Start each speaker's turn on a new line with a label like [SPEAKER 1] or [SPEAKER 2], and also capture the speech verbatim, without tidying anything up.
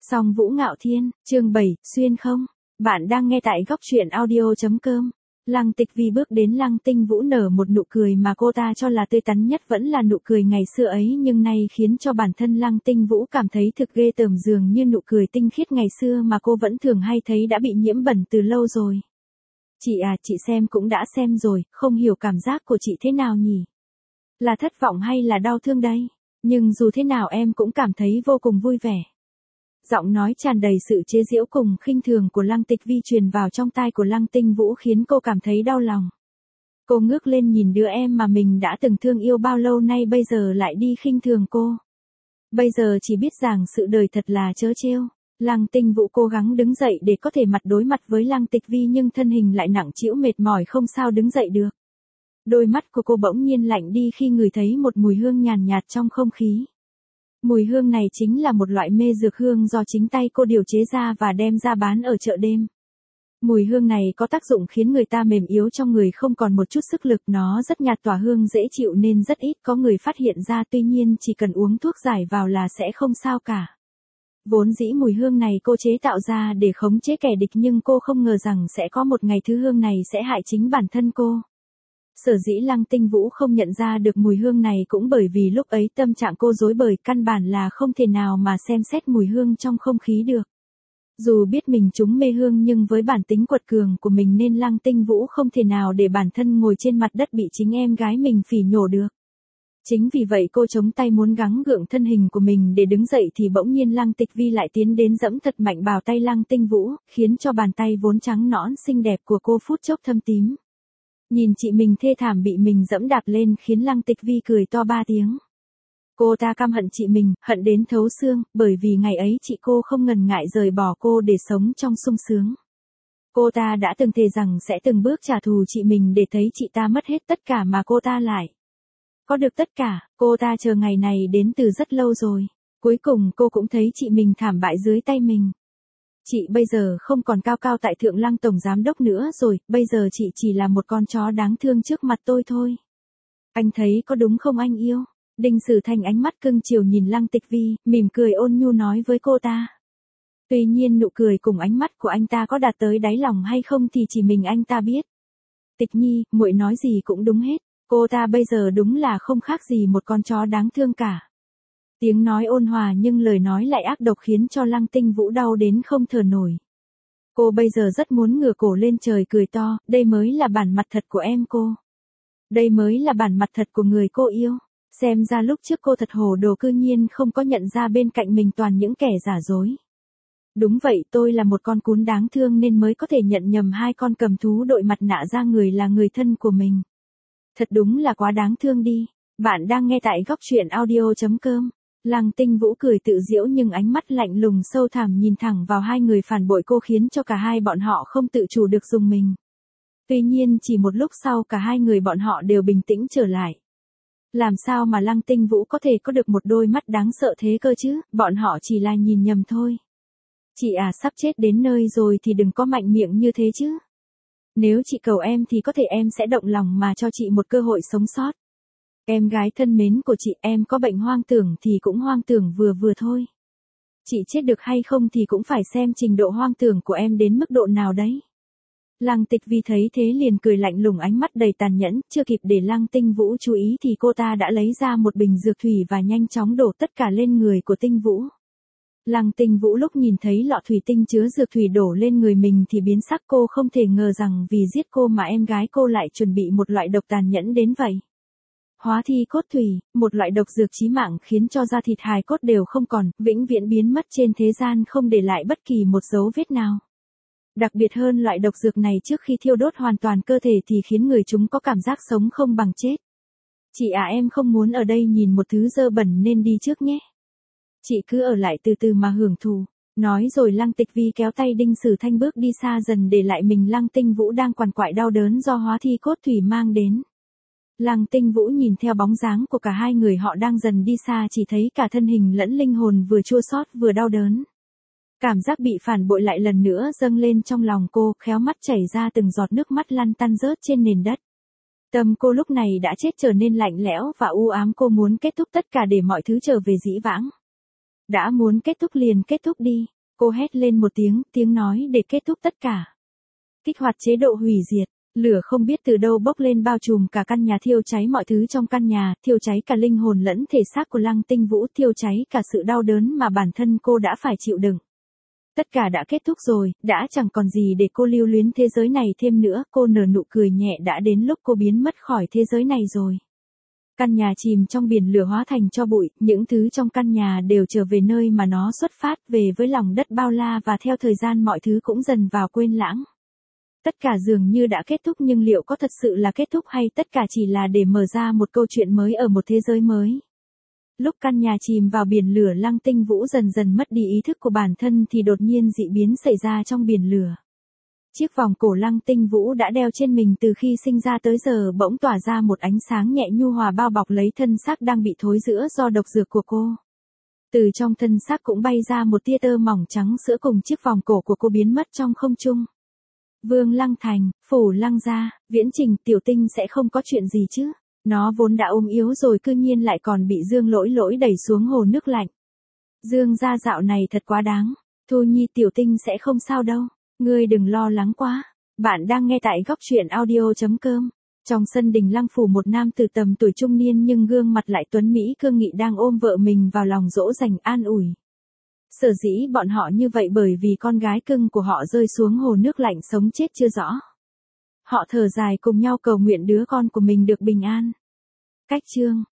[SPEAKER 1] Song Vũ Ngạo Thiên, chương bảy, xuyên không? Bạn đang nghe tại góc truyện audio chấm com. Lăng Tịch Vi bước đến Lăng Tinh Vũ nở một nụ cười mà cô ta cho là tươi tắn nhất vẫn là nụ cười ngày xưa ấy, nhưng nay khiến cho bản thân Lăng Tinh Vũ cảm thấy thực ghê tởm, dường như nụ cười tinh khiết ngày xưa mà cô vẫn thường hay thấy đã bị nhiễm bẩn từ lâu rồi. Chị à, chị xem cũng đã xem rồi, không hiểu cảm giác của chị thế nào nhỉ? Là thất vọng hay là đau thương đây? Nhưng dù thế nào em cũng cảm thấy vô cùng vui vẻ. Giọng nói tràn đầy sự chế giễu cùng khinh thường của Lăng Tịch Vi truyền vào trong tai của Lăng Tinh Vũ khiến cô cảm thấy đau lòng. Cô ngước lên nhìn đứa em mà mình đã từng thương yêu bao lâu nay bây giờ lại đi khinh thường cô. Bây giờ chỉ biết rằng sự đời thật là trớ trêu. Lăng Tinh Vũ cố gắng đứng dậy để có thể mặt đối mặt với Lăng Tịch Vi, nhưng thân hình lại nặng trĩu mệt mỏi không sao đứng dậy được. Đôi mắt của cô bỗng nhiên lạnh đi khi ngửi thấy một mùi hương nhàn nhạt trong không khí. Mùi hương này chính là một loại mê dược hương do chính tay cô điều chế ra và đem ra bán ở chợ đêm. Mùi hương này có tác dụng khiến người ta mềm yếu trong người, không còn một chút sức lực, nó rất nhạt, tỏa hương dễ chịu nên rất ít có người phát hiện ra, tuy nhiên chỉ cần uống thuốc giải vào là sẽ không sao cả. Vốn dĩ mùi hương này cô chế tạo ra để khống chế kẻ địch, nhưng cô không ngờ rằng sẽ có một ngày thứ hương này sẽ hại chính bản thân cô. Sở dĩ Lăng Tinh Vũ không nhận ra được mùi hương này cũng bởi vì lúc ấy tâm trạng cô rối bời, căn bản là không thể nào mà xem xét mùi hương trong không khí được. Dù biết mình trúng mê hương nhưng với bản tính quật cường của mình nên Lăng Tinh Vũ không thể nào để bản thân ngồi trên mặt đất bị chính em gái mình phỉ nhổ được. Chính vì vậy cô chống tay muốn gắng gượng thân hình của mình để đứng dậy thì bỗng nhiên Lăng Tịch Vi lại tiến đến giẫm thật mạnh vào tay Lăng Tinh Vũ, khiến cho bàn tay vốn trắng nõn xinh đẹp của cô phút chốc thâm tím. Nhìn chị mình thê thảm bị mình dẫm đạp lên khiến Lăng Tịch Vi cười to ba tiếng. Cô ta căm hận chị mình, hận đến thấu xương, bởi vì ngày ấy chị cô không ngần ngại rời bỏ cô để sống trong sung sướng. Cô ta đã từng thề rằng sẽ từng bước trả thù chị mình để thấy chị ta mất hết tất cả mà cô ta lại có được tất cả. Cô ta chờ ngày này đến từ rất lâu rồi. Cuối cùng cô cũng thấy chị mình thảm bại dưới tay mình. Chị bây giờ không còn cao cao tại thượng Lăng tổng giám đốc nữa rồi, bây giờ chị chỉ là một con chó đáng thương trước mặt tôi thôi. Anh thấy có đúng không anh yêu? Đinh Sử Thanh ánh mắt cưng chiều nhìn Lăng Tịch Vi, mỉm cười ôn nhu nói với cô ta. Tuy nhiên nụ cười cùng ánh mắt của anh ta có đạt tới đáy lòng hay không thì chỉ mình anh ta biết. Tịch Nhi, muội nói gì cũng đúng hết, cô ta bây giờ đúng là không khác gì một con chó đáng thương cả. Tiếng nói ôn hòa nhưng lời nói lại ác độc khiến cho Lăng Tinh Vũ đau đến không thở nổi. Cô bây giờ rất muốn ngửa cổ lên trời cười to, đây mới là bản mặt thật của em cô. Đây mới là bản mặt thật của người cô yêu. Xem ra lúc trước cô thật hồ đồ, cư nhiên không có nhận ra bên cạnh mình toàn những kẻ giả dối. Đúng vậy, tôi là một con cún đáng thương nên mới có thể nhận nhầm hai con cầm thú đội mặt nạ ra người là người thân của mình. Thật đúng là quá đáng thương đi. Bạn đang nghe tại góc truyện audio chấm com. Lăng Tinh Vũ cười tự giễu nhưng ánh mắt lạnh lùng sâu thẳm nhìn thẳng vào hai người phản bội cô khiến cho cả hai bọn họ không tự chủ được rùng mình. Tuy nhiên chỉ một lúc sau cả hai người bọn họ đều bình tĩnh trở lại. Làm sao mà Lăng Tinh Vũ có thể có được một đôi mắt đáng sợ thế cơ chứ, bọn họ chỉ là nhìn nhầm thôi. Chị à, sắp chết đến nơi rồi thì đừng có mạnh miệng như thế chứ. Nếu chị cầu em thì có thể em sẽ động lòng mà cho chị một cơ hội sống sót. Em gái thân mến của chị, em có bệnh hoang tưởng thì cũng hoang tưởng vừa vừa thôi. Chị chết được hay không thì cũng phải xem trình độ hoang tưởng của em đến mức độ nào đấy. Lăng Tịch Vi thấy thế liền cười lạnh lùng, ánh mắt đầy tàn nhẫn, chưa kịp để Lăng Tinh Vũ chú ý thì cô ta đã lấy ra một bình dược thủy và nhanh chóng đổ tất cả lên người của Tinh Vũ. Lăng Tinh Vũ lúc nhìn thấy lọ thủy tinh chứa dược thủy đổ lên người mình thì biến sắc, cô không thể ngờ rằng vì giết cô mà em gái cô lại chuẩn bị một loại độc tàn nhẫn đến vậy. Hóa thi cốt thủy, một loại độc dược chí mạng khiến cho da thịt hài cốt đều không còn, vĩnh viễn biến mất trên thế gian, không để lại bất kỳ một dấu vết nào. Đặc biệt hơn, loại độc dược này trước khi thiêu đốt hoàn toàn cơ thể thì khiến người chúng có cảm giác sống không bằng chết. Chị à, em không muốn ở đây nhìn một thứ dơ bẩn nên đi trước nhé. Chị cứ ở lại từ từ mà hưởng thụ. Nói rồi Lăng Tịch Vi kéo tay Đinh Sử Thanh bước đi xa dần để lại mình Lăng Tinh Vũ đang quằn quại đau đớn do hóa thi cốt thủy mang đến. Lăng Tinh Vũ nhìn theo bóng dáng của cả hai người họ đang dần đi xa, chỉ thấy cả thân hình lẫn linh hồn vừa chua xót vừa đau đớn. Cảm giác bị phản bội lại lần nữa dâng lên trong lòng cô, khéo mắt chảy ra từng giọt nước mắt lăn tăn rớt trên nền đất. Tâm cô lúc này đã chết trở nên lạnh lẽo và u ám, cô muốn kết thúc tất cả để mọi thứ trở về dĩ vãng. Đã muốn kết thúc liền kết thúc đi. Cô hét lên một tiếng, tiếng nói để kết thúc tất cả. Kích hoạt chế độ hủy diệt. Lửa không biết từ đâu bốc lên bao trùm cả căn nhà, thiêu cháy mọi thứ trong căn nhà, thiêu cháy cả linh hồn lẫn thể xác của Lăng Tinh Vũ, thiêu cháy cả sự đau đớn mà bản thân cô đã phải chịu đựng. Tất cả đã kết thúc rồi, đã chẳng còn gì để cô lưu luyến thế giới này thêm nữa, cô nở nụ cười nhẹ, đã đến lúc cô biến mất khỏi thế giới này rồi. Căn nhà chìm trong biển lửa hóa thành tro bụi, những thứ trong căn nhà đều trở về nơi mà nó xuất phát, về với lòng đất bao la, và theo thời gian mọi thứ cũng dần vào quên lãng. Tất cả dường như đã kết thúc, nhưng liệu có thật sự là kết thúc hay tất cả chỉ là để mở ra một câu chuyện mới ở một thế giới mới? Lúc căn nhà chìm vào biển lửa, Lăng Tinh Vũ dần dần mất đi ý thức của bản thân thì đột nhiên dị biến xảy ra trong biển lửa. Chiếc vòng cổ Lăng Tinh Vũ đã đeo trên mình từ khi sinh ra tới giờ bỗng tỏa ra một ánh sáng nhẹ nhu hòa bao bọc lấy thân xác đang bị thối rữa do độc dược của cô. Từ trong thân xác cũng bay ra một tia tơ mỏng trắng sữa, cùng chiếc vòng cổ của cô biến mất trong không trung. Vương Lăng Thành, phủ Lăng gia, Viễn Trình, Tiểu Tinh sẽ không có chuyện gì chứ? Nó vốn đã ốm yếu rồi, cư nhiên lại còn bị Dương Lỗi Lỗi đẩy xuống hồ nước lạnh. Dương gia dạo này thật quá đáng. Thu Nhi, Tiểu Tinh sẽ không sao đâu. Ngươi đừng lo lắng quá. Bạn đang nghe tại góc truyện audio chấm com. Trong sân đình Lăng phủ, một nam tử tầm tuổi trung niên nhưng gương mặt lại tuấn mỹ cương nghị đang ôm vợ mình vào lòng dỗ dành an ủi. Sở dĩ bọn họ như vậy bởi vì con gái cưng của họ rơi xuống hồ nước lạnh sống chết chưa rõ. Họ thở dài cùng nhau cầu nguyện đứa con của mình được bình an. Cách chương